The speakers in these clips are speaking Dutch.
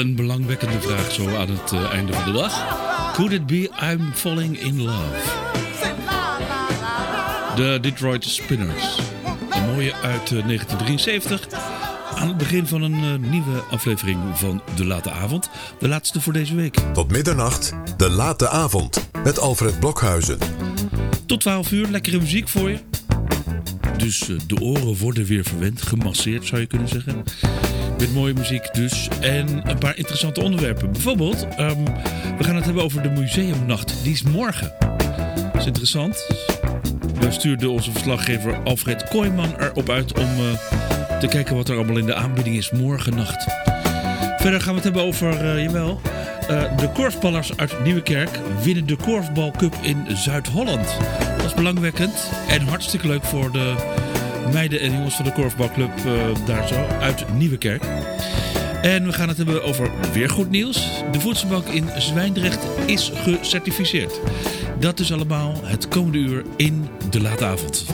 Een belangwekkende vraag zo aan het einde van de dag. Could it be I'm falling in love? De Detroit Spinners. Een mooie uit 1973. Aan het begin van een nieuwe aflevering van De Late Avond. De laatste voor deze week. Tot middernacht, De Late Avond. Met Alfred Blokhuizen. Tot 12 uur, lekkere muziek voor je. Dus de oren worden weer verwend, gemasseerd zou je kunnen zeggen. Met mooie muziek dus. En een paar interessante onderwerpen. Bijvoorbeeld, we gaan het hebben over de museumnacht. Die is morgen. Dat is interessant. We stuurden onze verslaggever Alfred Kooijman erop uit om te kijken wat er allemaal in de aanbieding is morgennacht. Verder gaan we het hebben over, de korfballers uit Nieuwekerk winnen de korfbalcup in Zuid-Holland. Dat is belangwekkend en hartstikke leuk voor de meiden en jongens van de korfbalclub daar zo uit Nieuwekerk. En we gaan het hebben over weer goed nieuws. De voedselbank in Zwijndrecht is gecertificeerd. Dat is allemaal het komende uur in De Late Avond.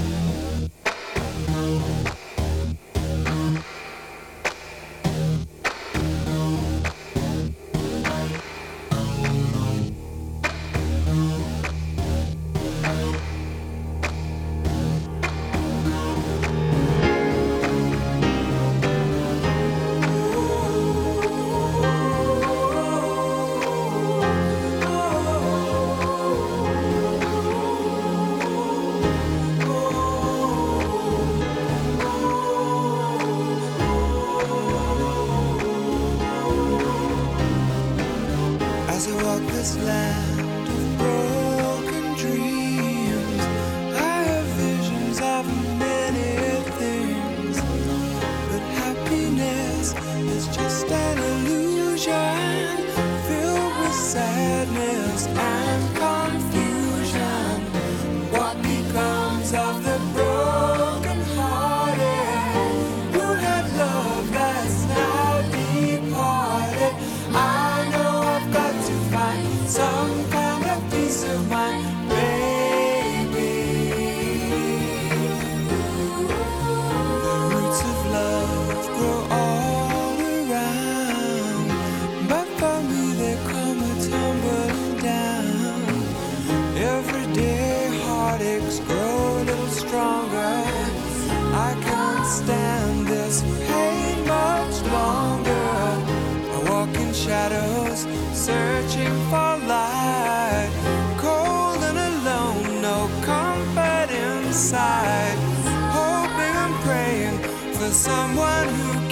Someone who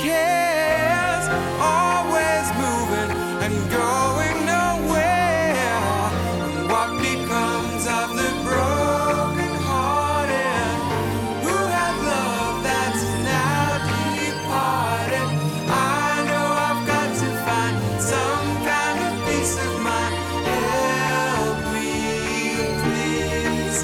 cares, always moving and going nowhere. What becomes of the broken hearted who have love that's now departed? I know I've got to find some kind of peace of mind. Help me, please.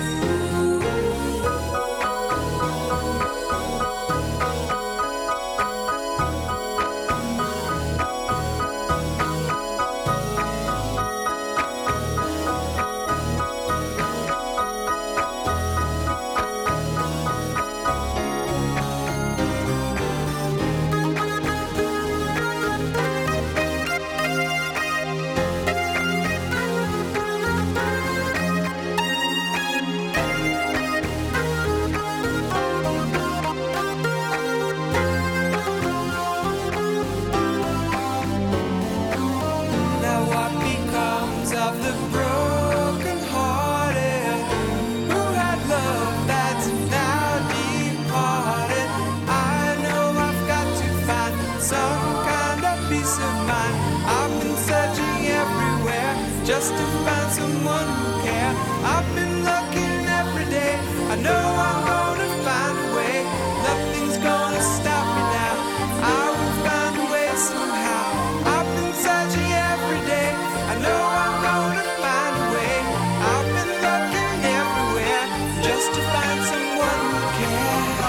Just to find someone who cares. I've been looking every day. I know I'm gonna find a way. Nothing's gonna stop me now. I will find a way somehow. I've been searching every day. I know I'm gonna find a way. I've been looking everywhere just to find someone who cares.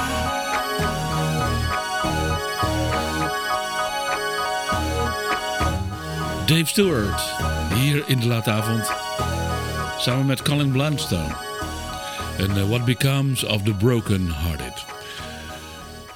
Dave Stewart. Hier in De Late Avond. Samen met Colin Blunstone. En What Becomes of the Broken Hearted.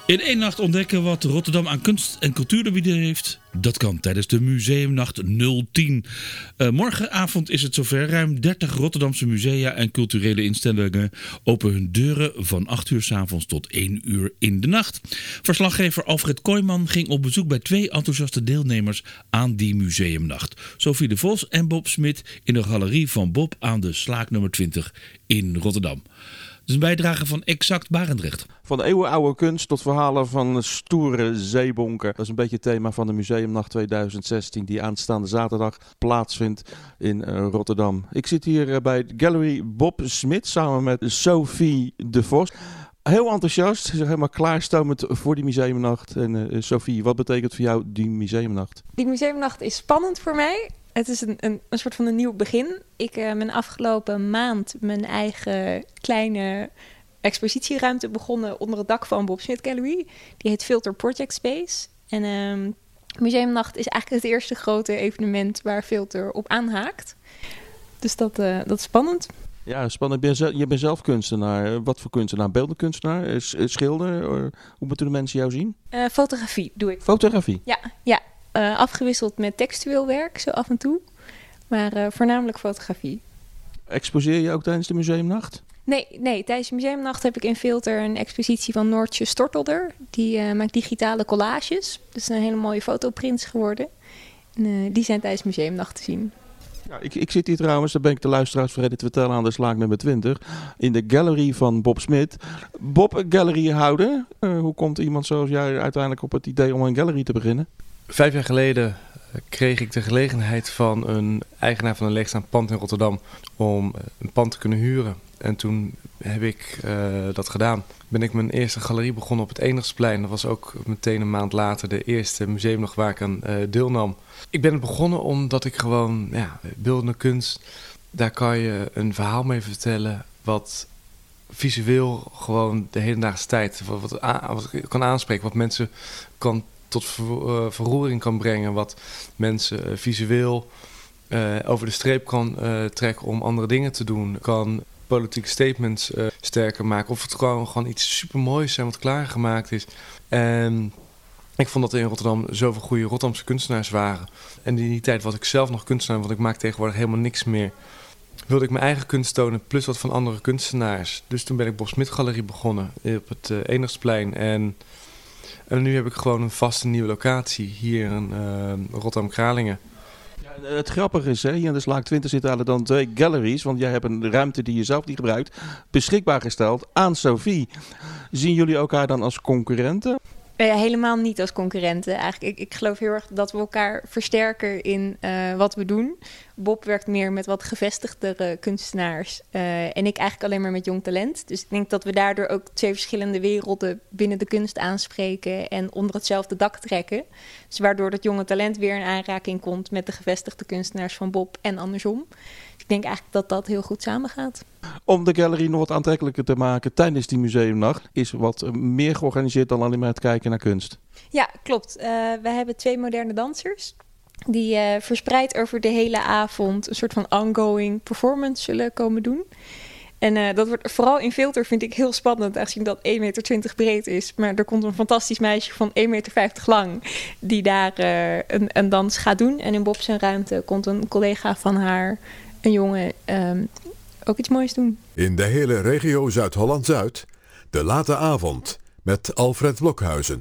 In één nacht ontdekken wat Rotterdam aan kunst- en cultuur te bieden heeft. Dat kan tijdens de Museumnacht 010. Morgenavond is het zover. Ruim 30 Rotterdamse musea en culturele instellingen openen hun deuren van 8 uur 's avonds tot 1 uur in de nacht. Verslaggever Alfred Kooijman ging op bezoek bij 2 enthousiaste deelnemers aan die Museumnacht. Sophie de Vos en Bob Smit in de galerie van Bob aan de Slaak nummer 20 in Rotterdam. Dat is een bijdrage van Exact Barendrecht. Van eeuwenoude kunst tot verhalen van stoere zeebonken. Dat is een beetje het thema van de Museumnacht 2016 die aanstaande zaterdag plaatsvindt in Rotterdam. Ik zit hier bij Gallery Bob Smit samen met Sophie de Vos. Heel enthousiast, ze zijn helemaal klaarstomend voor die Museumnacht. En Sophie, wat betekent voor jou die Museumnacht? Die Museumnacht is spannend voor mij. Het is een soort van een nieuw begin. Ik ben afgelopen maand mijn eigen kleine expositieruimte begonnen onder het dak van Bob Smit Gallery. Die heet Filter Project Space. En Museumnacht is eigenlijk het eerste grote evenement waar Filter op aanhaakt. Dus dat is spannend. Ja, spannend. Je bent zelf kunstenaar. Wat voor kunstenaar? Beeldend kunstenaar? Schilder? Hoe moeten de mensen jou zien? Fotografie doe ik. Fotografie? Ja. Afgewisseld met textueel werk, zo af en toe. Maar voornamelijk fotografie. Exposeer je ook tijdens de Museumnacht? Nee, tijdens de Museumnacht heb ik in Filter een expositie van Noortje Stortelder. Die maakt digitale collages. Dus zijn hele mooie fotoprints geworden. En, die zijn tijdens Museumnacht te zien. Ja, ik zit hier trouwens, daar ben ik de luisteraars vergeten te vertellen, aan de Slaak nummer 20. In de gallery van Bob Smit. Bob, gallery houden. Hoe komt iemand zoals jij uiteindelijk op het idee om een gallery te beginnen? 5 jaar geleden kreeg ik de gelegenheid van een eigenaar van een leegstaand pand in Rotterdam om een pand te kunnen huren. En toen heb ik dat gedaan. Ben ik mijn eerste galerie begonnen op het Enigsplein. Dat was ook meteen een maand later de eerste museumnacht waar ik aan deelnam. Ik ben begonnen omdat ik gewoon, beeldende kunst, daar kan je een verhaal mee vertellen wat visueel gewoon de hedendaagse tijd wat kan aanspreken, wat mensen tot verroering kan brengen, wat mensen visueel over de streep kan trekken om andere dingen te doen, kan politieke statements sterker maken, of het gewoon iets supermoois zijn wat klaargemaakt is. En ik vond dat er in Rotterdam zoveel goede Rotterdamse kunstenaars waren. En in die tijd was ik zelf nog kunstenaar, want ik maak tegenwoordig helemaal niks meer. Wilde ik mijn eigen kunst tonen, plus wat van andere kunstenaars. Dus toen ben ik Bob Smit Galerie begonnen op het Enigsplein. En nu heb ik gewoon een vaste nieuwe locatie hier in Rotterdam-Kralingen. Ja, het grappige is, hier in de Slaak 20 zitten eigenlijk dan 2 galleries. Want jij hebt een ruimte die je zelf niet gebruikt beschikbaar gesteld aan Sophie. Zien jullie elkaar dan als concurrenten? Helemaal niet als concurrenten. Eigenlijk, ik geloof heel erg dat we elkaar versterken in wat we doen. Bob werkt meer met wat gevestigdere kunstenaars. En ik eigenlijk alleen maar met jong talent. Dus ik denk dat we daardoor ook 2 verschillende werelden binnen de kunst aanspreken en onder hetzelfde dak trekken. Dus waardoor dat jonge talent weer in aanraking komt met de gevestigde kunstenaars van Bob en andersom. Dus ik denk eigenlijk dat dat heel goed samengaat. Om de gallery nog wat aantrekkelijker te maken tijdens die Museumnacht is wat meer georganiseerd dan alleen maar het kijken naar kunst. Ja, klopt. We hebben 2 moderne dansers die verspreid over de hele avond een soort van ongoing performance zullen komen doen. En dat wordt vooral in Filter vind ik heel spannend, aangezien dat 1,20 meter breed is. Maar er komt een fantastisch meisje van 1,50 meter lang die daar een dans gaat doen. En in Bob zijn ruimte komt een collega van haar, een jongen, ook iets moois doen. In de hele regio Zuid-Holland-Zuid, de late avond met Alfred Blokhuizen.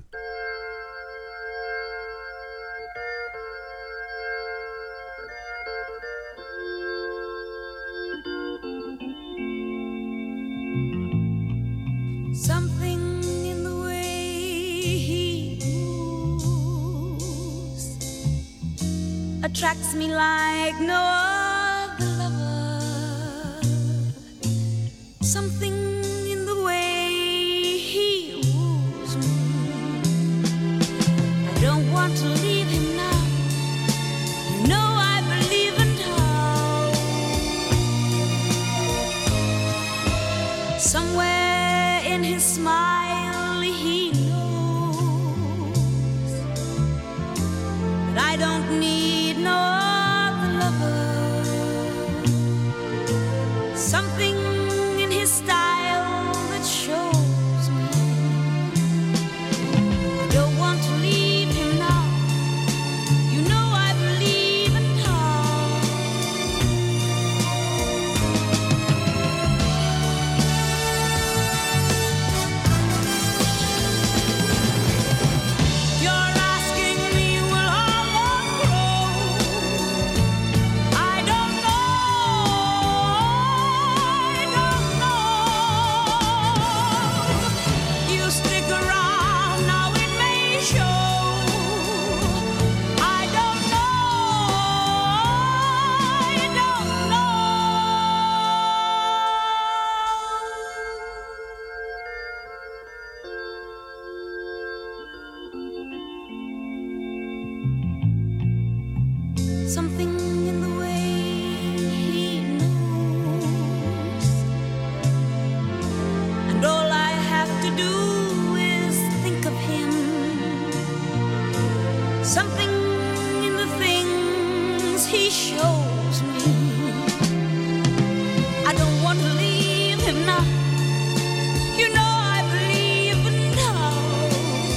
Something in the way he moves attracts me like no other lover. Something in the way he woos me. I don't want to leave him now. You know I believe in how. Somewhere in his smile he knows that I don't need no other lover. Something in his style that shows me something in the way he knows, and all I have to do is think of him. Something in the things he shows me. I don't want to leave him now. You know I believe in love.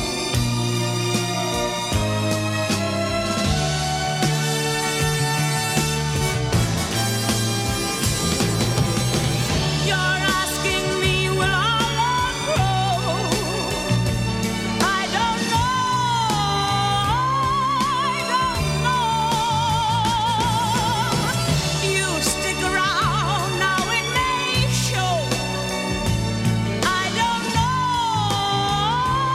You're asking me, will our love grow? I don't know. You stick around, now it may show. I don't know.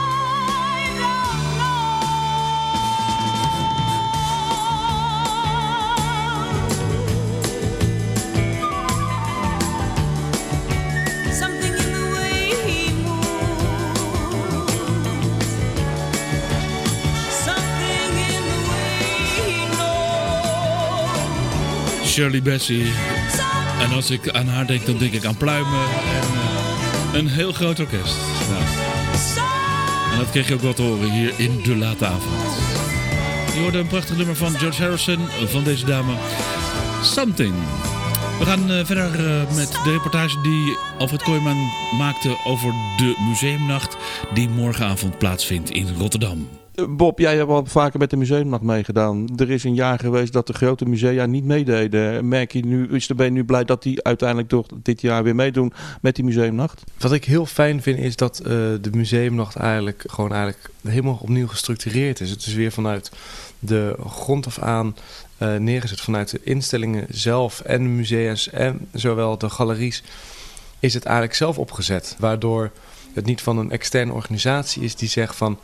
Something in the way he moves. Something in the way he knows. Shirley Bassey. En als ik aan haar denk, dan denk ik aan pluimen en een heel groot orkest. Nou, en dat kreeg je ook wel te horen hier in De Late Avond. Je hoorde een prachtig nummer van George Harrison, van deze dame. Something. We gaan verder met de reportage die Alfred Kooijman maakte over de museumnacht die morgenavond plaatsvindt in Rotterdam. Bob, jij hebt al vaker met de museumnacht meegedaan. Er is een jaar geweest dat de grote musea niet meededen. Merk je nu, ben je nu blij dat die uiteindelijk toch dit jaar weer meedoen met die museumnacht? Wat ik heel fijn vind is dat de museumnacht eigenlijk helemaal opnieuw gestructureerd is. Het is weer vanuit de grond af aan neergezet. Vanuit de instellingen zelf en de musea's en zowel de galeries is het eigenlijk zelf opgezet. Waardoor het niet van een externe organisatie is die zegt van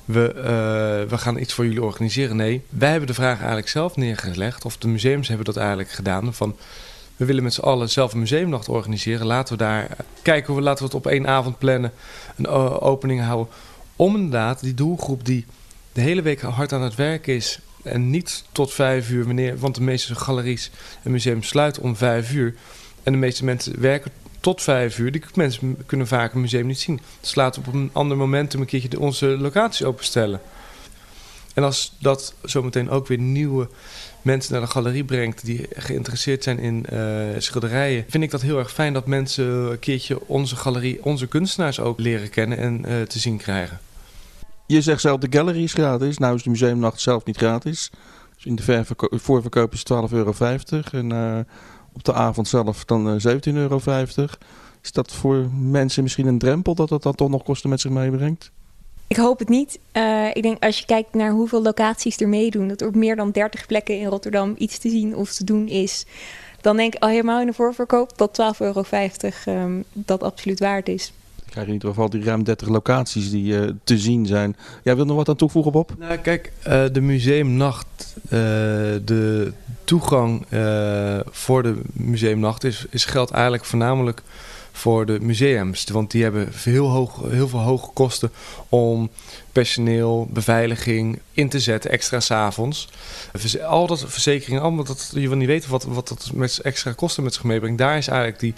we gaan iets voor jullie organiseren. Nee, wij hebben de vraag eigenlijk zelf neergelegd. Of de museums hebben dat eigenlijk gedaan. Van we willen met z'n allen zelf een museumnacht organiseren. Laten we daar kijken, laten we het op 1 avond plannen. Een opening houden. Om inderdaad die doelgroep die de hele week hard aan het werk is. En niet tot 5 uur, want de meeste galeries en museums sluiten om 5 uur. En de meeste mensen werken tot 5 uur. Die mensen kunnen vaak een museum niet zien. Dus laten we op een ander moment een keertje onze locatie openstellen. En als dat zometeen ook weer nieuwe mensen naar de galerie brengt die geïnteresseerd zijn in schilderijen, vind ik dat heel erg fijn dat mensen een keertje onze galerie, onze kunstenaars ook leren kennen en te zien krijgen. Je zegt zelf de gallery is gratis. Nou is de museumnacht zelf niet gratis. Dus in de voorverkoop is €12,50 en op de avond zelf dan €17,50. Is dat voor mensen misschien een drempel dat dat dan toch nog kosten met zich meebrengt? Ik hoop het niet. Ik denk als je kijkt naar hoeveel locaties er meedoen, dat er op meer dan 30 plekken in Rotterdam iets te zien of te doen is, dan denk ik al helemaal in de voorverkoop dat €12,50 dat absoluut waard is. Ik krijg in ieder geval die ruim 30 locaties die te zien zijn. Jij wilt nog wat aan toevoegen, Bob? Nou kijk, de museumnacht, de toegang voor de museumnacht geldt eigenlijk voornamelijk voor de museums. Want die hebben heel veel hoge kosten om personeel, beveiliging in te zetten, extra 's avonds. Al dat verzekeringen, allemaal dat je wil niet weten wat dat met extra kosten met zich meebrengt. Daar is eigenlijk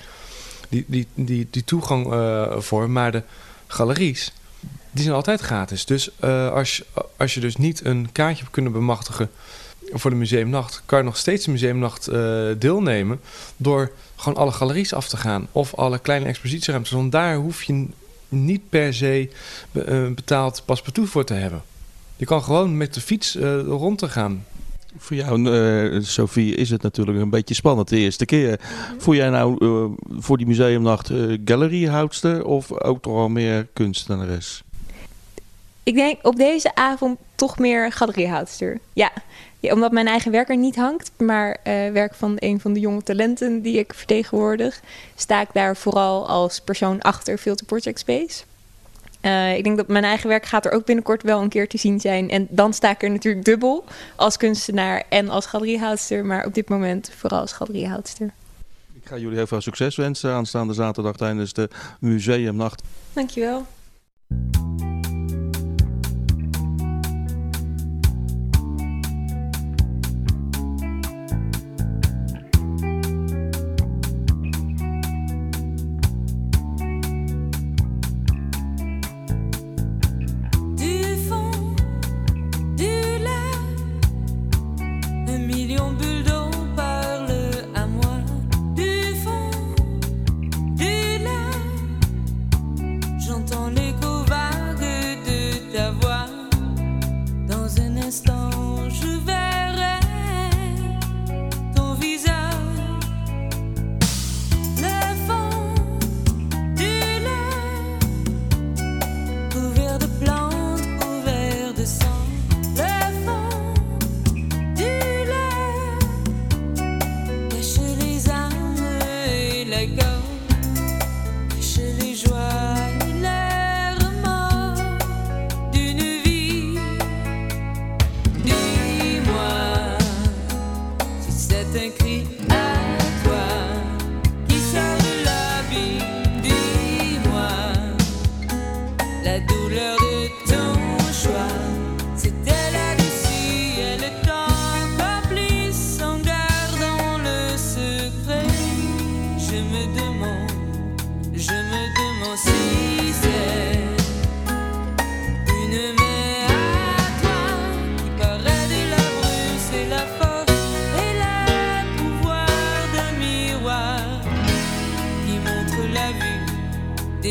die toegang voor. Maar de galeries, die zijn altijd gratis. Dus als je dus niet een kaartje hebt kunnen bemachtigen voor de museumnacht, kan je nog steeds de museumnacht deelnemen door gewoon alle galeries af te gaan of alle kleine expositieruimtes. Want daar hoef je niet per se betaald paspartout voor te hebben. Je kan gewoon met de fiets rond te gaan. Voor jou, Sophie, is het natuurlijk een beetje spannend de eerste keer. Voel jij nou voor die museumnacht galleryhoudster of ook toch al meer kunstenares? Ik denk op deze avond toch meer galeriehoudster. Ja, omdat mijn eigen werk er niet hangt, maar werk van een van de jonge talenten die ik vertegenwoordig, sta ik daar vooral als persoon achter Filter Project Space. Ik denk dat mijn eigen werk gaat er ook binnenkort wel een keer te zien zijn. En dan sta ik er natuurlijk dubbel als kunstenaar en als galeriehoudster. Maar op dit moment vooral als galeriehoudster. Ik ga jullie heel veel succes wensen aanstaande zaterdag tijdens de museumnacht. Dankjewel.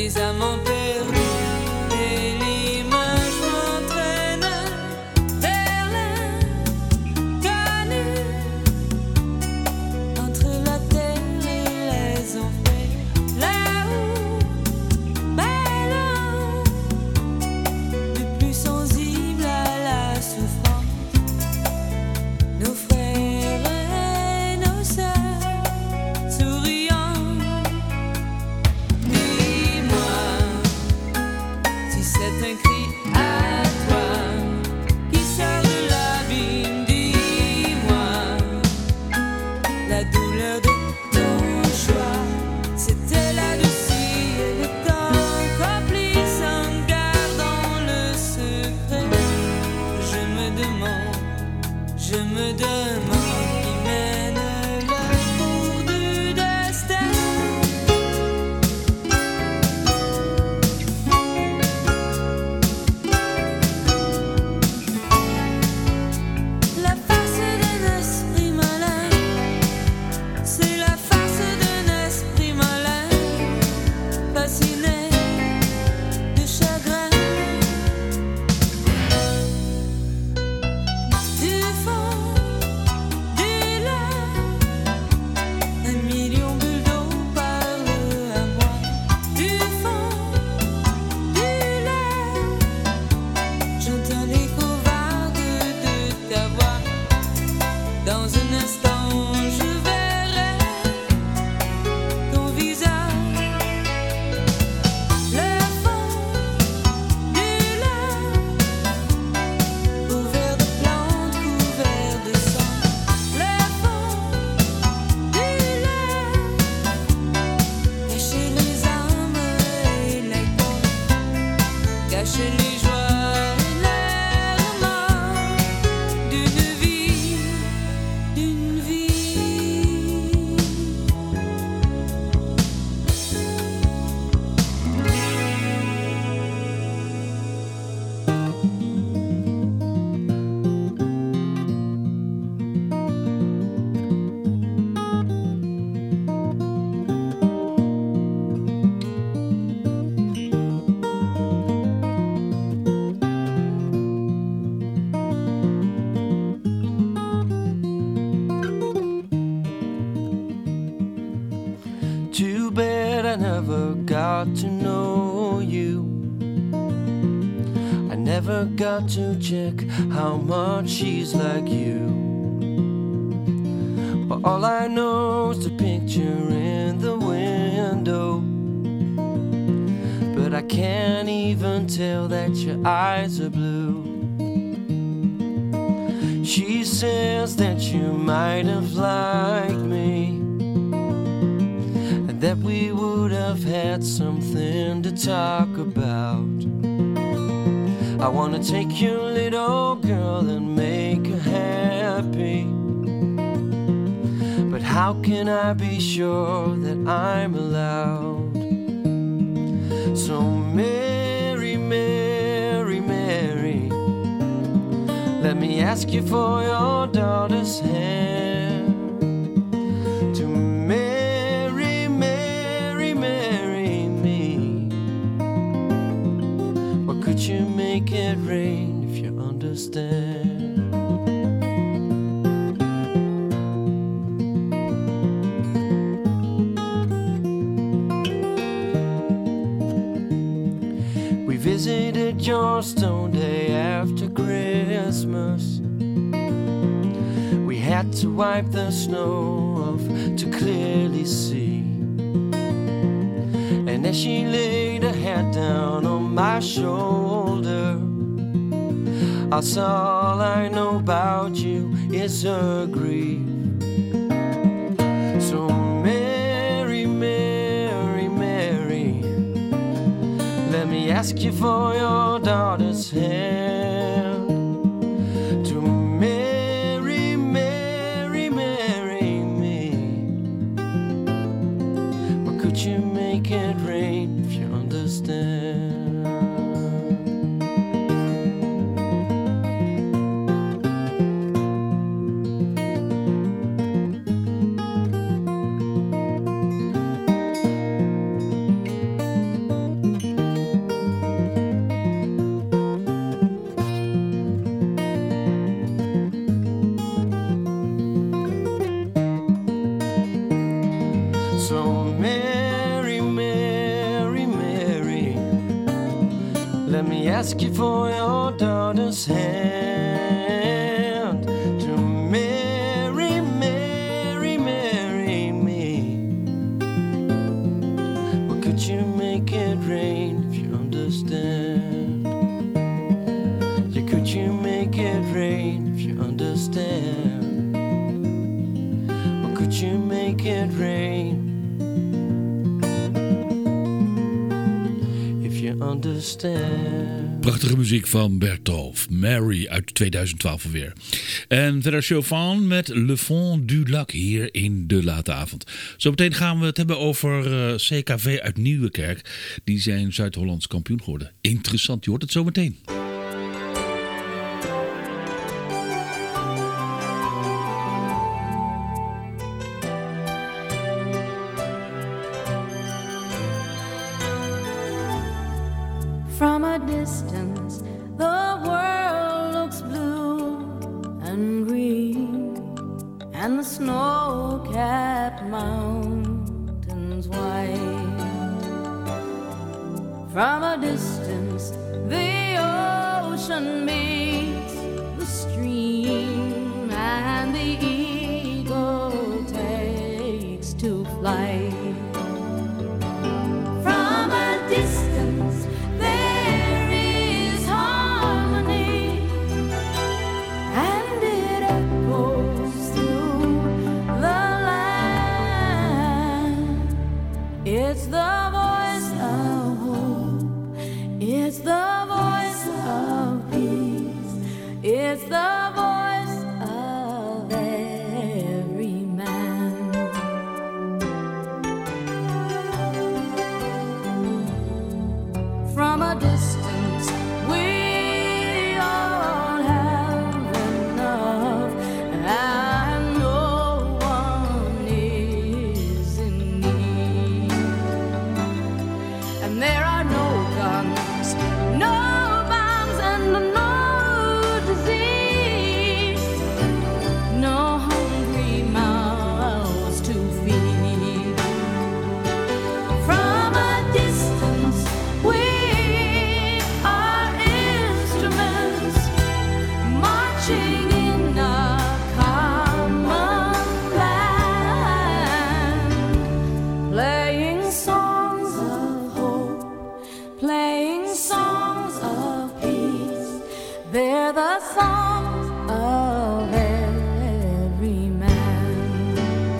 les amants perdus et l'image m'entraîne vers l'inconnu. Entre la terre et les enfers, là-haut, ballon, le plus sensible à la souffrance, nos frères et nos sœurs, souriants. Dis-moi si c'est un cri à toi qui sort de l'abîme. Dis-moi la douleur de ton choix. C'était là-dessus et le temps complice en gardant le secret. Je me demande qui mène le cours du destin. La face d'un esprit malin, c'est la face d'un esprit malin, fasciné de chagrin. Du fond, du lac, un million bulles d'eau parle à moi. Du fond, du lac, j'entends l'écho vague de ta voix. Dans un instant, je verrai ton visage. Le fond du lac, couvert de plantes, couvert de sang. Le fond du lac, cacher les âmes et les corps, cacher les joies et les remords d'une vie, d'une vie. Too bad I never got to know you. I never got to check how much she's like you. But all I know is the picture in the window. But I can't even tell that your eyes are blue. She says that you might have liked me, that we would have had something to talk about. I wanna take your little girl and make her happy, but how can I be sure that I'm allowed? So Mary, Mary, Mary, let me ask you for your daughter's hand. To marry, marry, marry me. Or could you make it rain if you understand? We visited your stone day after Christmas. We had to wipe the snow off to clearly see. And as she laid her head down on my shoulder, I saw all I know about you is her grief. So Mary, Mary, Mary, let me ask you for your daughter's hand. To marry, marry, marry me. Or could you make it rain if you understand? ask you for your daughter's hand to marry, marry, marry me. Well, could you make it rain if you understand? Yeah, could you make it rain if you understand? Well, could you make it rain? Understand. Prachtige muziek van Bertolf. Mary uit 2012 alweer. En verder Chauvin met Le Fond du Lac hier in de late avond. Zometeen gaan we het hebben over CKV uit Nieuwekerk. Die zijn Zuid-Hollands kampioen geworden. Interessant, je hoort het zometeen. From a distance, the world looks blue and green, and the snow-capped mountains white. From a distance, the ocean meets the stream, and the eagle takes to flight. From a distance, it's the voice of hope, it's the voice of peace, it's the voice of every man. From a distance, we all have enough, and no one is in need. And there are no guns, no bombs, and no disease, no hungry mouths to feed. From a distance, we are instruments marching in a common land, playing songs of hope, playing songs of peace. They're the songs of every man.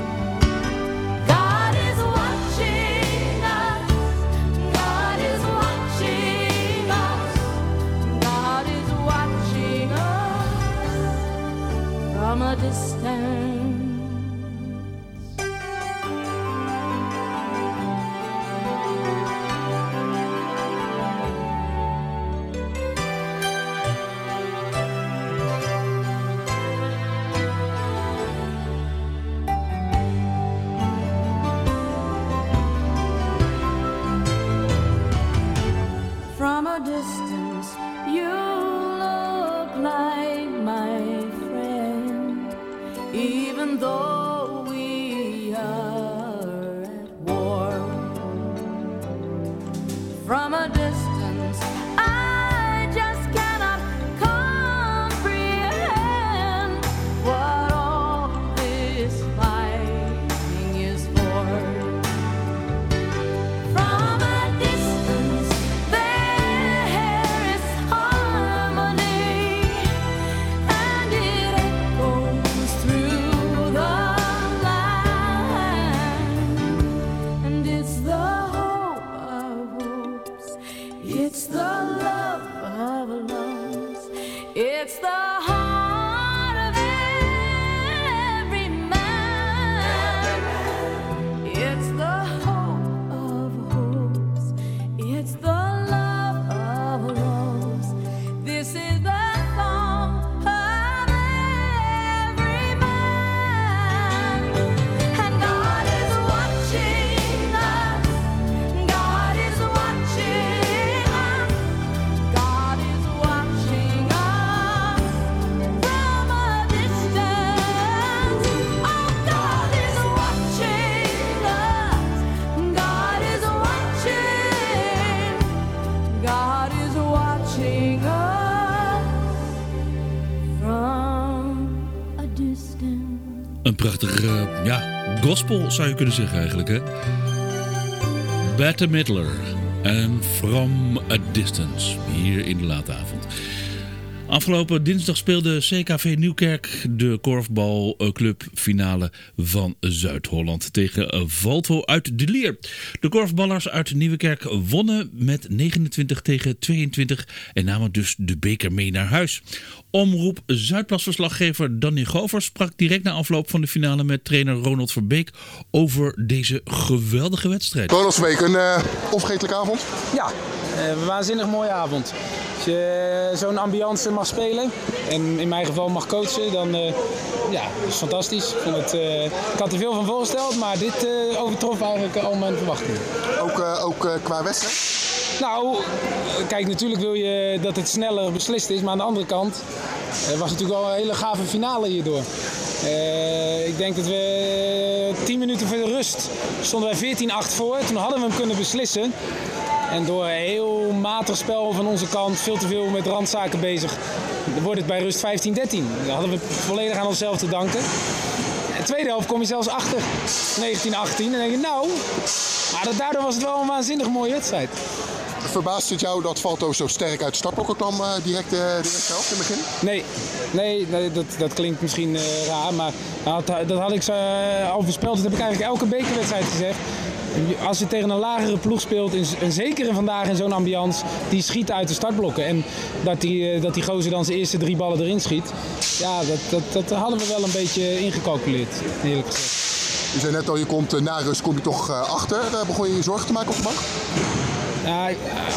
God is watching us, God is watching us, God is watching us from a distance. From a distance, you look like my friend, even though we are at war. From a distance, I just cannot comprehend what all this fighting is for. From a distance, there is harmony, and it echoes through the prachtige, gospel zou je kunnen zeggen eigenlijk, hè. Bette Midler en From a Distance, hier in de late avond. Afgelopen dinsdag speelde CKV Nieuwkerk de korfbalclub finale van Zuid-Holland tegen Valtho uit De Lier. De korfballers uit Nieuwekerk wonnen met 29-22 en namen dus de beker mee naar huis. Omroep Zuidplas-verslaggever Danny Govers sprak direct na afloop van de finale met trainer Ronald Verbeek over deze geweldige wedstrijd. Ronald Verbeek, een onvergetelijke avond? Ja, een waanzinnig mooie avond. Als je zo'n ambiance mag spelen en in mijn geval mag coachen, dan dat is fantastisch. Ik had er veel van voorgesteld, maar dit overtrof eigenlijk al mijn verwachtingen. Ook qua wedstrijd? Nou, kijk, natuurlijk wil je dat het sneller beslist is, maar aan de andere kant was het natuurlijk wel een hele gave finale hierdoor. Ik denk dat we 10 minuten voor de rust stonden wij 14-8 voor. Toen hadden we hem kunnen beslissen. En door een heel matig spel van onze kant, veel te veel met randzaken bezig, wordt het bij rust 15-13. Dat hadden we volledig aan onszelf te danken. De tweede helft kom je zelfs achter, 19-18. En dan denk je, maar daardoor was het wel een waanzinnig mooie wedstrijd. Verbaast het jou dat Valtho zo sterk uit de startblokken kwam direct de eerste helft in het begin? Nee, dat klinkt misschien raar, maar dat had ik al voorspeld. Dat heb ik eigenlijk elke bekerwedstrijd gezegd. Als je tegen een lagere ploeg speelt, en zeker vandaag in zo'n ambiance, die schiet uit de startblokken. En dat die gozer dan zijn eerste 3 ballen erin schiet, dat hadden we wel een beetje ingecalculeerd, eerlijk gezegd. Je zei net al, je komt na rust, kom je toch achter. Begon je je zorgen te maken op de bank? Ja,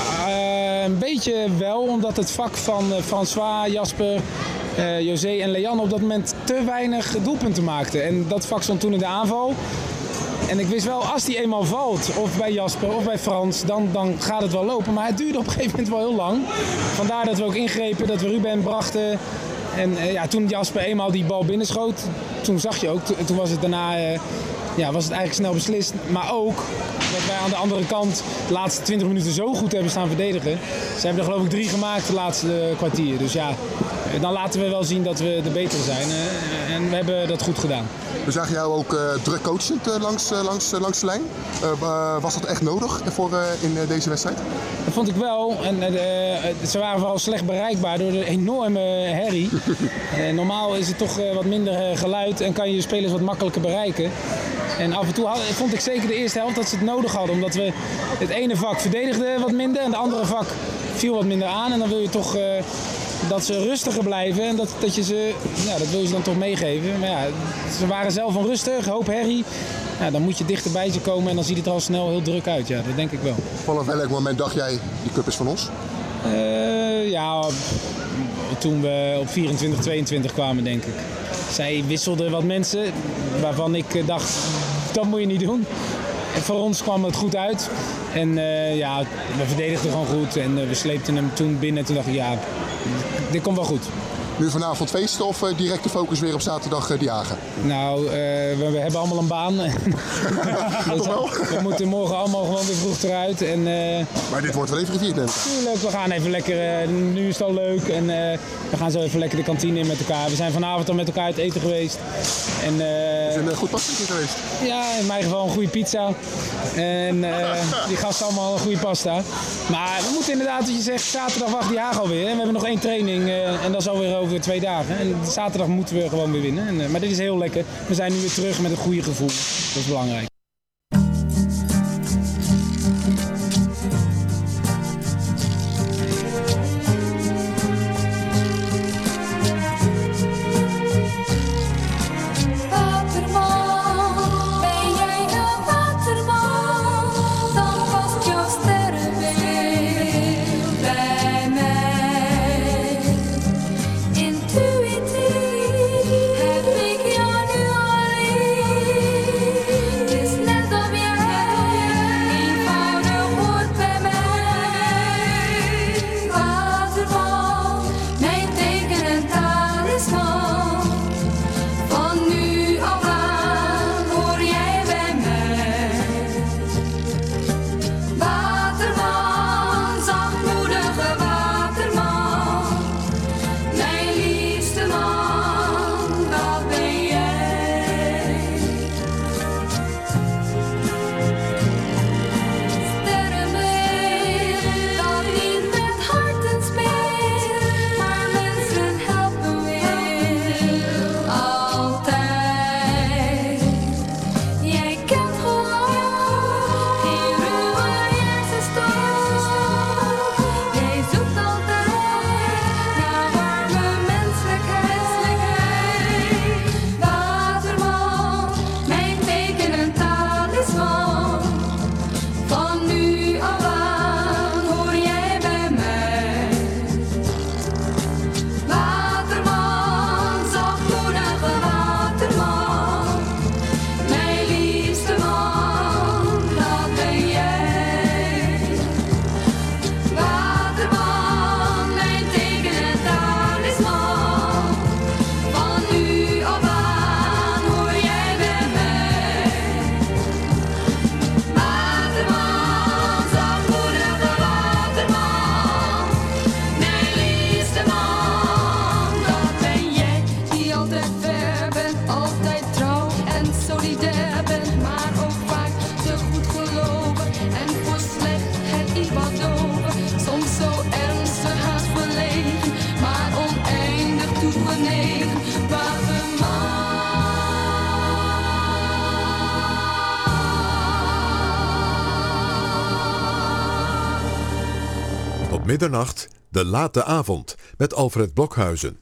een beetje wel, omdat het vak van François, Jasper, José en Leanne op dat moment te weinig doelpunten maakte. En dat vak stond toen in de aanval. En ik wist wel, als die eenmaal valt, of bij Jasper of bij Frans, dan gaat het wel lopen. Maar het duurde op een gegeven moment wel heel lang. Vandaar dat we ook ingrepen, dat we Ruben brachten. En toen Jasper eenmaal die bal binnenschoot, toen zag je ook, toen was het daarna was het eigenlijk snel beslist. Maar ook dat wij aan de andere kant de laatste 20 minuten zo goed hebben staan verdedigen. Ze hebben er geloof ik 3 gemaakt de laatste kwartier. Dus dan laten we wel zien dat we de betere zijn. En we hebben dat goed gedaan. We zagen jou ook druk coachend langs de lijn. Was dat echt nodig in deze wedstrijd? Dat vond ik wel. En ze waren vooral slecht bereikbaar door de enorme herrie. Normaal is het toch wat minder geluid en kan je spelers wat makkelijker bereiken. En af en toe vond ik zeker de eerste helft dat ze het nodig hadden. Omdat we het ene vak verdedigden wat minder en het andere vak viel wat minder aan. En dan wil je toch dat ze rustiger blijven en dat je ze, dat wil je ze dan toch meegeven. Maar ze waren zelf onrustig, hoop herrie. Dan moet je dichterbij ze komen en dan ziet het er al snel heel druk uit. Ja, dat denk ik wel. Vanaf welk moment dacht jij, die cup is van ons? Toen we op 24, 22 kwamen, denk ik. Zij wisselden wat mensen waarvan ik dacht, dat moet je niet doen. En voor ons kwam het goed uit. En we verdedigden gewoon goed en we sleepten hem toen binnen. En toen dacht ik, dit komt wel goed. Nu vanavond feesten of direct de focus weer op zaterdag die jagen? Nou, we hebben allemaal een baan. Dus we moeten morgen allemaal gewoon weer vroeg eruit. Maar dit wordt wel even gevierd, denk ik. Tuurlijk, we gaan even lekker. Nu is het al leuk. En we gaan zo even lekker de kantine in met elkaar. We zijn vanavond al met elkaar uit eten geweest. Is een goed pasta geweest? Ja, in mijn geval een goede pizza. En die gasten allemaal een goede pasta. Maar we moeten inderdaad, wat je zegt, zaterdag wacht die Haag alweer. We hebben nog 1 training en dat is alweer over 2 dagen. En zaterdag moeten we gewoon weer winnen. Maar dit is heel lekker. We zijn nu weer terug met een goede gevoel. Dat is belangrijk. This altijd fair ben, altijd trouw en solidair ben, maar ook vaak te goed geloven en voor slechtheid iets wat doven. Soms zo ernstig haast verlegen, maar oneindig toegenegen, brave man. Tot middernacht, de late avond met Alfred Blokhuizen.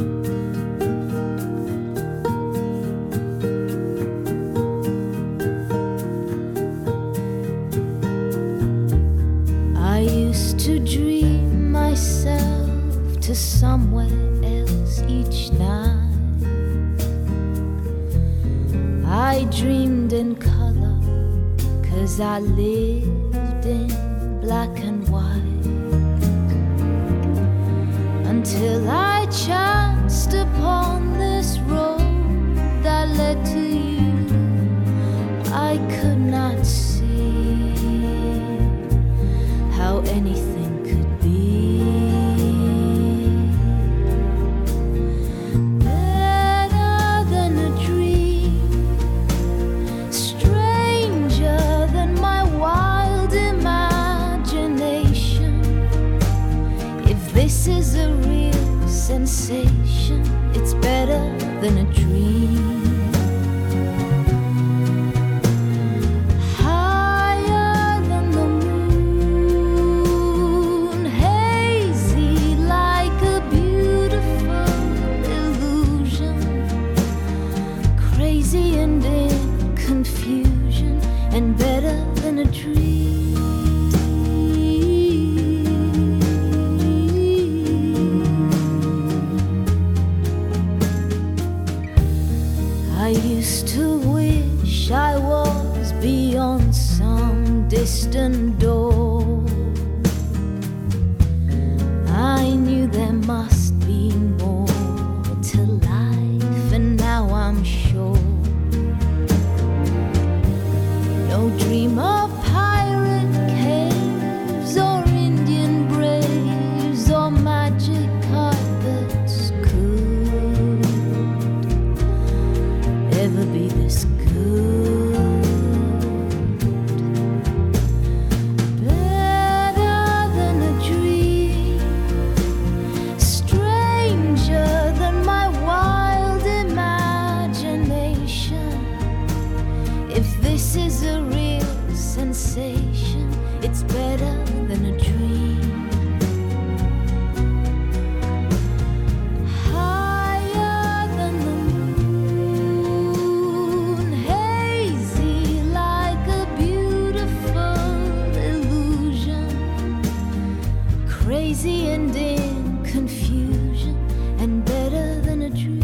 I used to dream myself to somewhere else each night. I dreamed in color, 'cause I lived in black and white. Until I chanced upon this road that led to you, I could not see how anything could be better than a dream, stranger than my wild imagination. If this is a real sensation, it's better than a dream. Higher than the moon, hazy like a beautiful illusion, crazy and in confusion, and better than a dream. I used to wish I was beyond some distant door. I knew there must be more to life, and now I'm sure. No dream of pirate caves or Indian braves or magic carpets could ever be this good. Better than a dream, stranger than my wild imagination. If this is a real sensation, it's better than a dream. Higher than the moon, hazy like a beautiful illusion, crazy and in confusion, and better than a dream.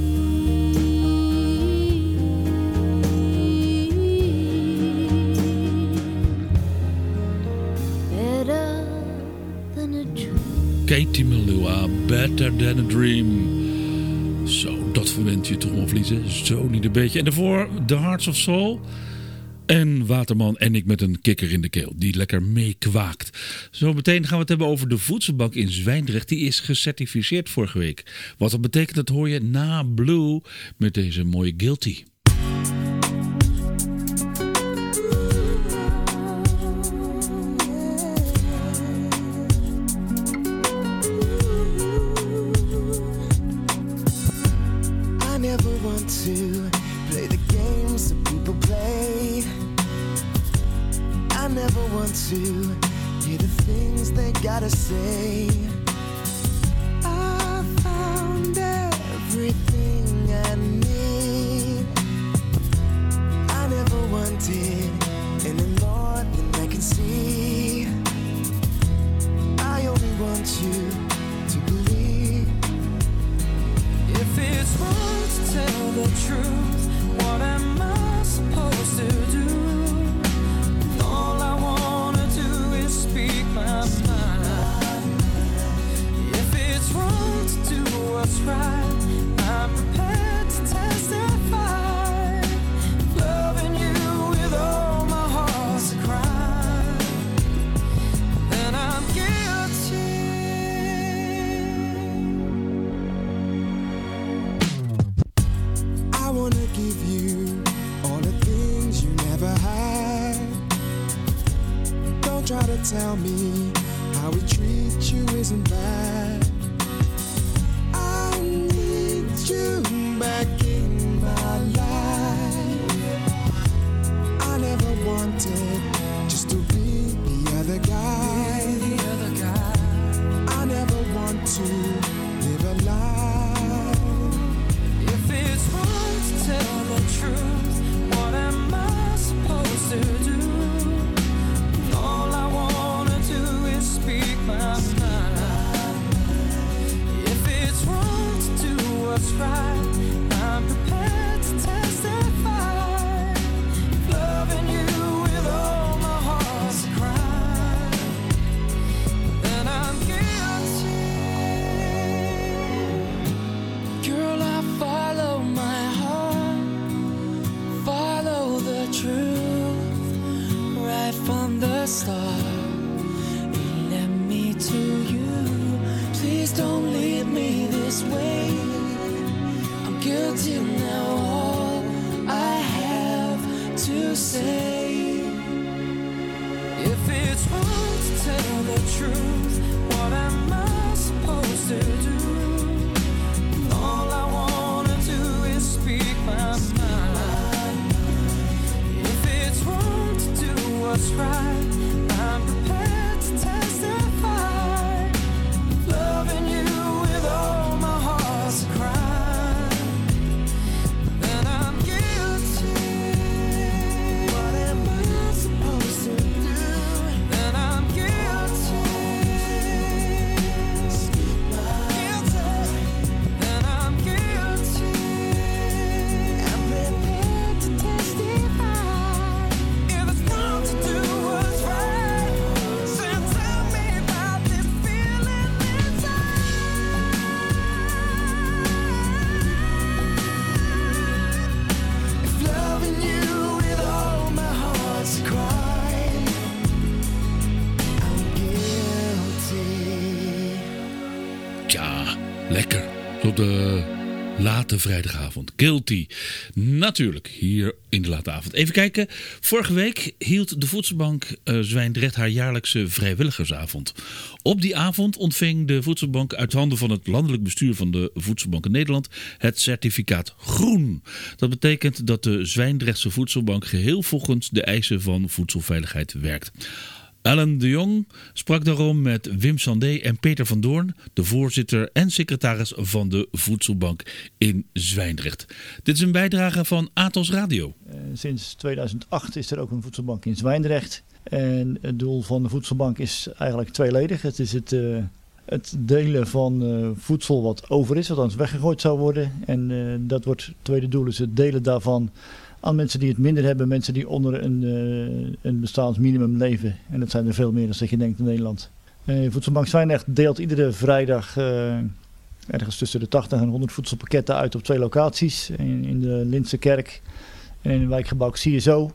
Better than a dream. Katie Melua, Better Than a Dream. Zo, dat verwent je toch onvliezen. Zo niet een beetje. En daarvoor The Hearts of Soul. En Waterman en ik met een kikker in de keel. Die lekker meekwaakt. Zo meteen gaan we het hebben over de voedselbank in Zwijndrecht. Die is gecertificeerd vorige week. Wat dat betekent, dat hoor je na Blue. Met deze mooie Guilty. I never want to play the games that people play. I never want to hear the things they gotta say. I found everything I need. I never wanted any more than I can see. I only want you to believe. If it's wrong to tell the truth, what am I supposed to do? All I wanna do is speak my mind. If it's wrong to do what's right, I'm prepared to testify. Loving you with all my heart's a crime, then I'm guilty. till now all I have to say. If it's wrong to tell the truth, what am I supposed to do? All I wanna do is speak my mind. If it's wrong to do what's right, I'm prepared to testify. Loving you with all my heart's a crime. Then I'm guilty. What am I supposed to do? Then I'm guilty. Then I'm guilty. I'm prepared to testify. If it's wrong to do what's right, then tell me about this feeling inside. If loving you with all my heart's a crime, I'm guilty. Tja, lekker. Op de late vrijdagavond. Guilty. Natuurlijk, hier in de late avond. Even kijken. Vorige week hield de Voedselbank Zwijndrecht haar jaarlijkse vrijwilligersavond. Op die avond ontving de Voedselbank uit handen van het landelijk bestuur van de Voedselbanken Nederland het certificaat groen. Dat betekent dat de Zwijndrechtse Voedselbank geheel volgens de eisen van voedselveiligheid werkt. Alan de Jong sprak daarom met Wim Sandé en Peter van Doorn, de voorzitter en secretaris van de Voedselbank in Zwijndrecht. Dit is een bijdrage van Atos Radio. Sinds 2008 is er ook een voedselbank in Zwijndrecht. En het doel van de voedselbank is eigenlijk tweeledig. Het is het delen van voedsel wat over is, wat anders weggegooid zou worden. En dat wordt het tweede doel, is het delen daarvan aan mensen die het minder hebben, mensen die onder een bestaansminimum leven. En dat zijn er veel meer dan dat je denkt in Nederland. Voedselbank Zwijndrecht deelt iedere vrijdag ergens tussen de 80 en 100 voedselpakketten uit op 2 locaties. In de Lintse Kerk en in het wijkgebouw CSO.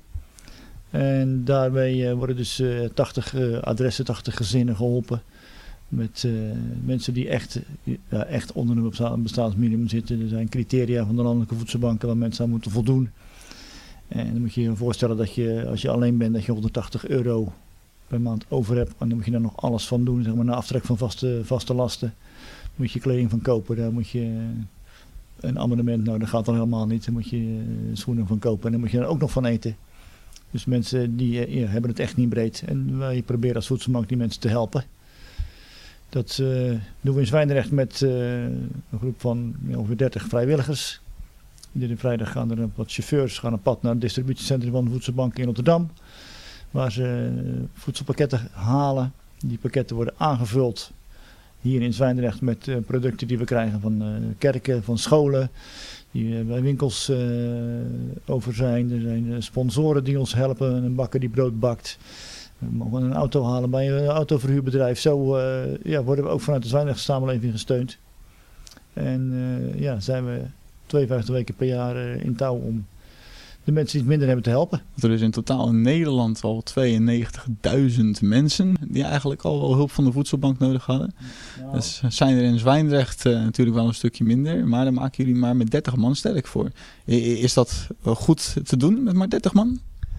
En daarbij worden dus 80 adressen, 80 gezinnen geholpen. Met mensen die echt onder een bestaansminimum zitten. Er zijn criteria van de landelijke voedselbanken waar mensen aan moeten voldoen. En dan moet je je voorstellen dat je, als je alleen bent, dat je €180 per maand over hebt. En dan moet je daar nog alles van doen, zeg maar, na aftrek van vaste lasten. Daar moet je kleding van kopen, daar moet je een abonnement, nou dat gaat dan helemaal niet. Daar moet je schoenen van kopen en dan moet je er ook nog van eten. Dus mensen die hebben het echt niet breed. En wij proberen als voedselbank die mensen te helpen. Dat doen we in Zwijndrecht met een groep van ongeveer 30 vrijwilligers. Iedere vrijdag gaan er wat chauffeurs gaan op pad naar het distributiecentrum van de Voedselbank in Rotterdam. Waar ze voedselpakketten halen. Die pakketten worden aangevuld hier in Zwijndrecht met producten die we krijgen van kerken, van scholen. Die bij winkels over zijn. Er zijn sponsoren die ons helpen. Een bakker die brood bakt. We mogen een auto halen bij een autoverhuurbedrijf. Zo worden we ook vanuit de Zwijndrechtse samenleving gesteund. En zijn we 52 weken per jaar in touw om de mensen die het minder hebben te helpen. Er is in totaal in Nederland al 92.000 mensen die eigenlijk al wel hulp van de voedselbank nodig hadden. Nou. Dus zijn er in Zwijndrecht natuurlijk wel een stukje minder, maar daar maken jullie maar met 30 man sterk voor. Is dat goed te doen met maar 30 man?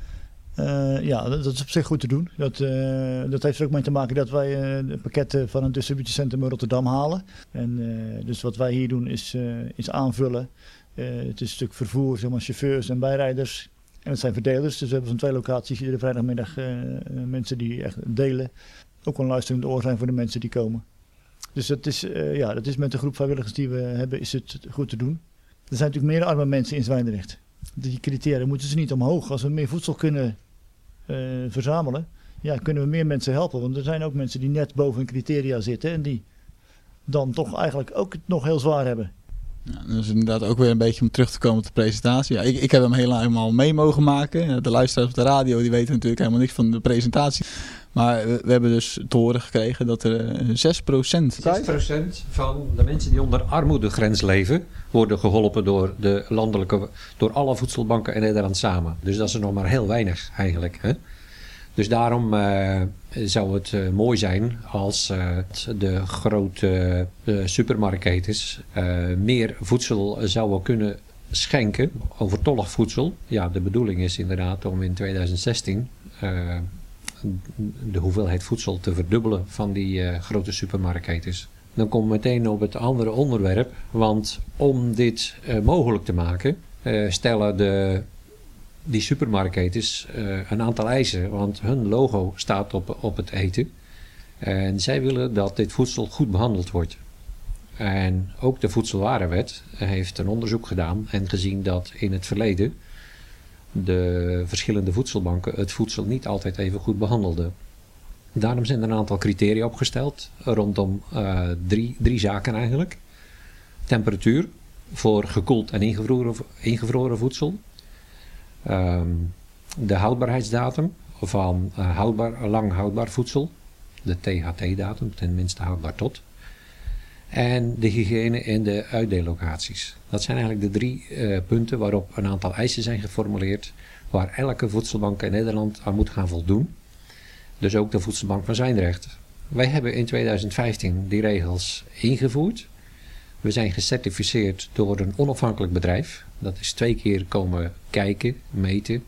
Dat is op zich goed te doen. Dat heeft er ook mee te maken dat wij de pakketten van het distributiecentrum in Rotterdam halen. En dus wat wij hier doen is aanvullen. Het is een stuk vervoer, zeg maar, chauffeurs en bijrijders. En het zijn verdelers. Dus we hebben van 2 locaties iedere vrijdagmiddag mensen die echt delen. Ook een luisterend oor zijn voor de mensen die komen. Dus dat is met de groep vrijwilligers die we hebben, is het goed te doen. Er zijn natuurlijk meer arme mensen in Zwijndrecht. Die criteria moeten ze niet omhoog. Als we meer voedsel kunnen verzamelen, kunnen we meer mensen helpen. Want er zijn ook mensen die net boven een criteria zitten en die dan toch eigenlijk ook het nog heel zwaar hebben. Ja, dus inderdaad ook weer een beetje om terug te komen op de presentatie. Ja, ik heb hem helemaal mee mogen maken. De luisteraars op de radio die weten natuurlijk helemaal niks van de presentatie. Maar we hebben dus te horen gekregen dat er 6% van de mensen die onder armoedegrens leven, worden geholpen door alle voedselbanken in Nederland samen. Dus dat is er nog maar heel weinig eigenlijk. Hè? Dus daarom zou het mooi zijn als de grote supermarktketens meer voedsel zouden kunnen schenken, overtollig voedsel. Ja, de bedoeling is inderdaad om in 2016 de hoeveelheid voedsel te verdubbelen van die grote supermarktketens. Dan komen we meteen op het andere onderwerp, want om dit mogelijk te maken stellen die supermarktketens een aantal eisen, want hun logo staat op het eten. En zij willen dat dit voedsel goed behandeld wordt. En ook de Voedselwarenwet heeft een onderzoek gedaan en gezien dat in het verleden de verschillende voedselbanken het voedsel niet altijd even goed behandelden. Daarom zijn er een aantal criteria opgesteld rondom drie zaken eigenlijk. Temperatuur voor gekoeld en ingevroren voedsel. De houdbaarheidsdatum van lang houdbaar voedsel. De THT-datum, tenminste houdbaar tot. En de hygiëne en de uitdeellocaties. Dat zijn eigenlijk de 3 punten waarop een aantal eisen zijn geformuleerd, waar elke voedselbank in Nederland aan moet gaan voldoen. Dus ook de Voedselbank van Zwijndrecht. Wij hebben in 2015 die regels ingevoerd. We zijn gecertificeerd door een onafhankelijk bedrijf. Dat is 2 keer komen kijken, meten.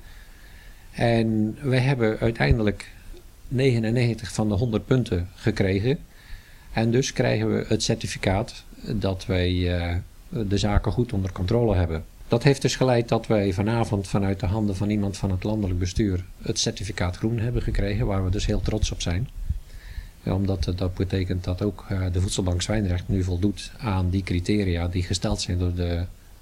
En wij hebben uiteindelijk 99 van de 100 punten gekregen. En dus krijgen we het certificaat dat wij de zaken goed onder controle hebben. Dat heeft dus geleid dat wij vanavond vanuit de handen van iemand van het landelijk bestuur het certificaat groen hebben gekregen, waar we dus heel trots op zijn. Omdat dat betekent dat ook de Voedselbank Zwijndrecht nu voldoet aan die criteria die gesteld zijn door de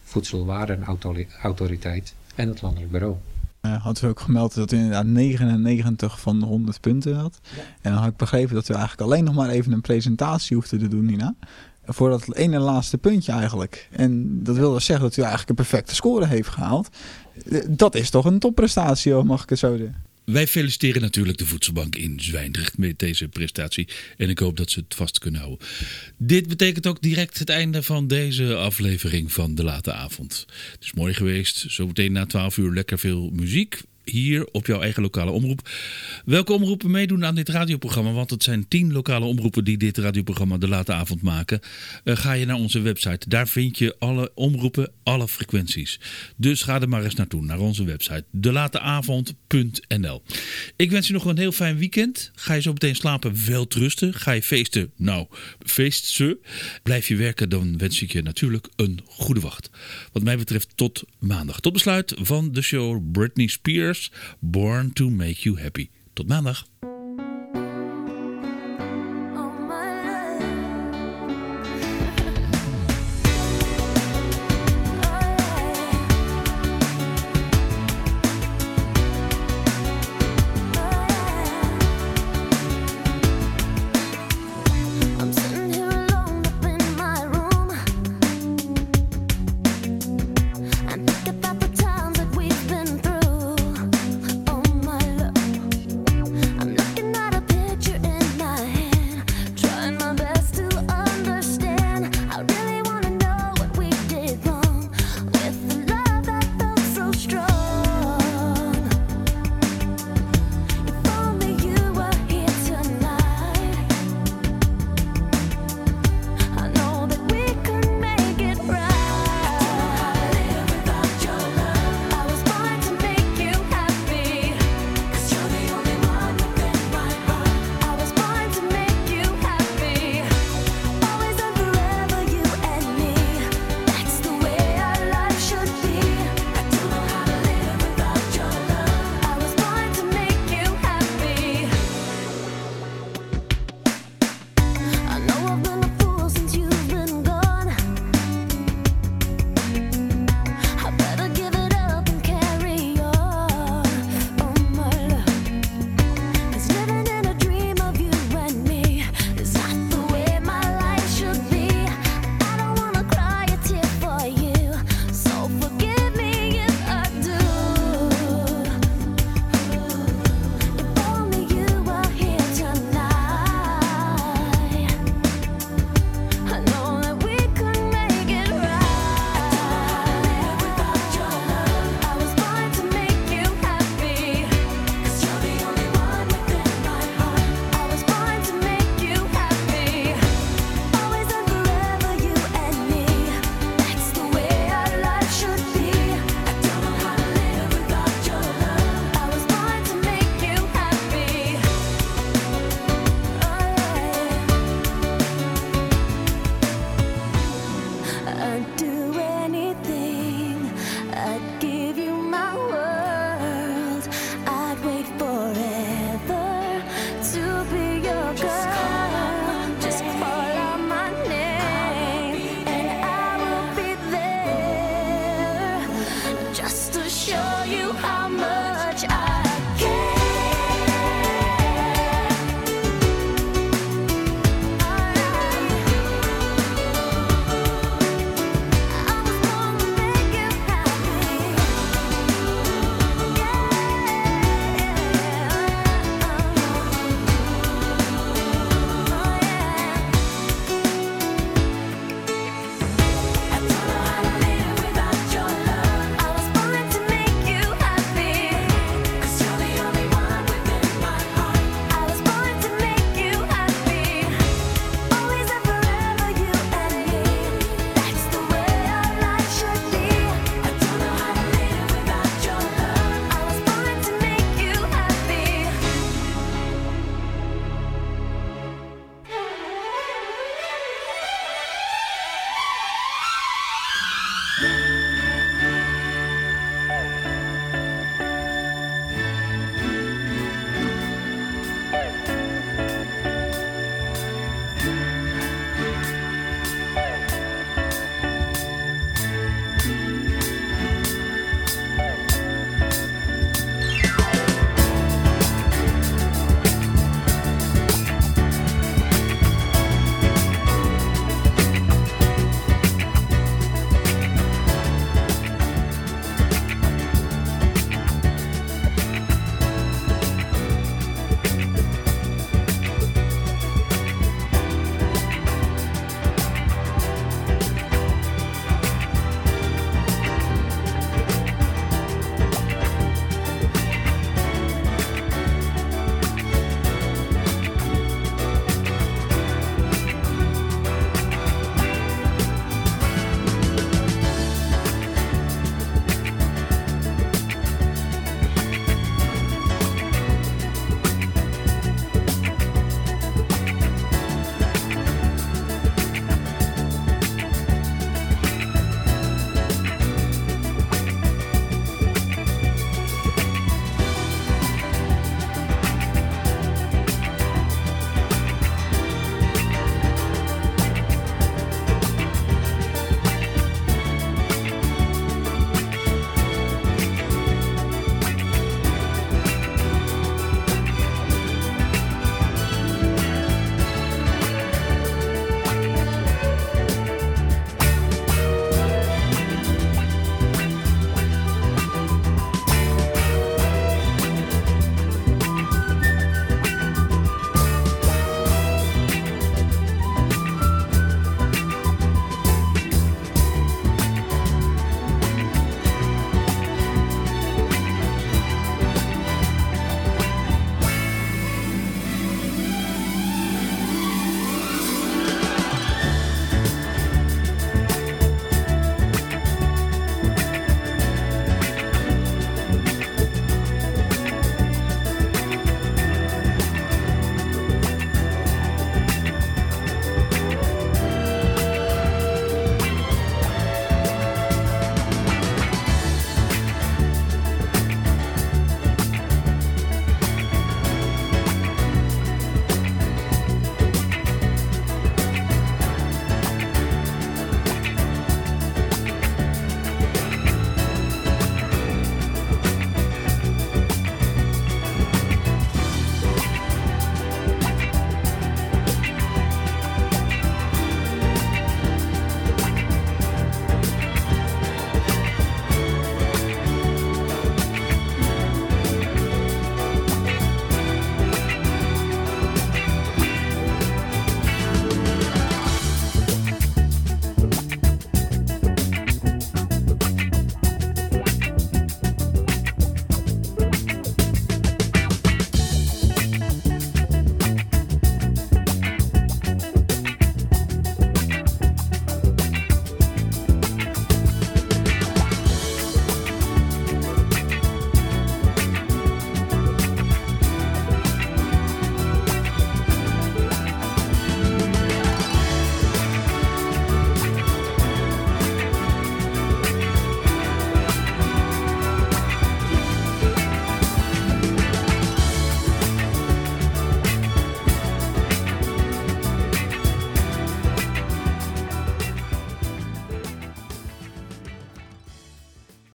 Voedselwarenautoriteit en het landelijk bureau. Had u ook gemeld dat u inderdaad 99 van de 100 punten had. Ja. En dan had ik begrepen dat u eigenlijk alleen nog maar even een presentatie hoefde te doen, Nina. Voor dat ene laatste puntje eigenlijk. En dat wil dus zeggen dat u eigenlijk een perfecte score heeft gehaald. Dat is toch een topprestatie, mag ik het zo zeggen. Wij feliciteren natuurlijk de Voedselbank in Zwijndrecht met deze prestatie. En ik hoop dat ze het vast kunnen houden. Dit betekent ook direct het einde van deze aflevering van De Late Avond. Het is mooi geweest. Zometeen na 12 uur lekker veel muziek. Hier op jouw eigen lokale omroep. Welke omroepen meedoen aan dit radioprogramma? Want het zijn 10 lokale omroepen die dit radioprogramma De Late Avond maken. Ga je naar onze website. Daar vind je alle omroepen, alle frequenties. Dus ga er maar eens naartoe, naar onze website. delateavond.nl. Ik wens je nog een heel fijn weekend. Ga je zo meteen slapen, wel rusten. Ga je feesten? Nou, feest ze. Blijf je werken, dan wens ik je natuurlijk een goede wacht. Wat mij betreft tot maandag. Tot besluit van de show Britney Spears. Born to Make You Happy. Tot maandag. I'm not you how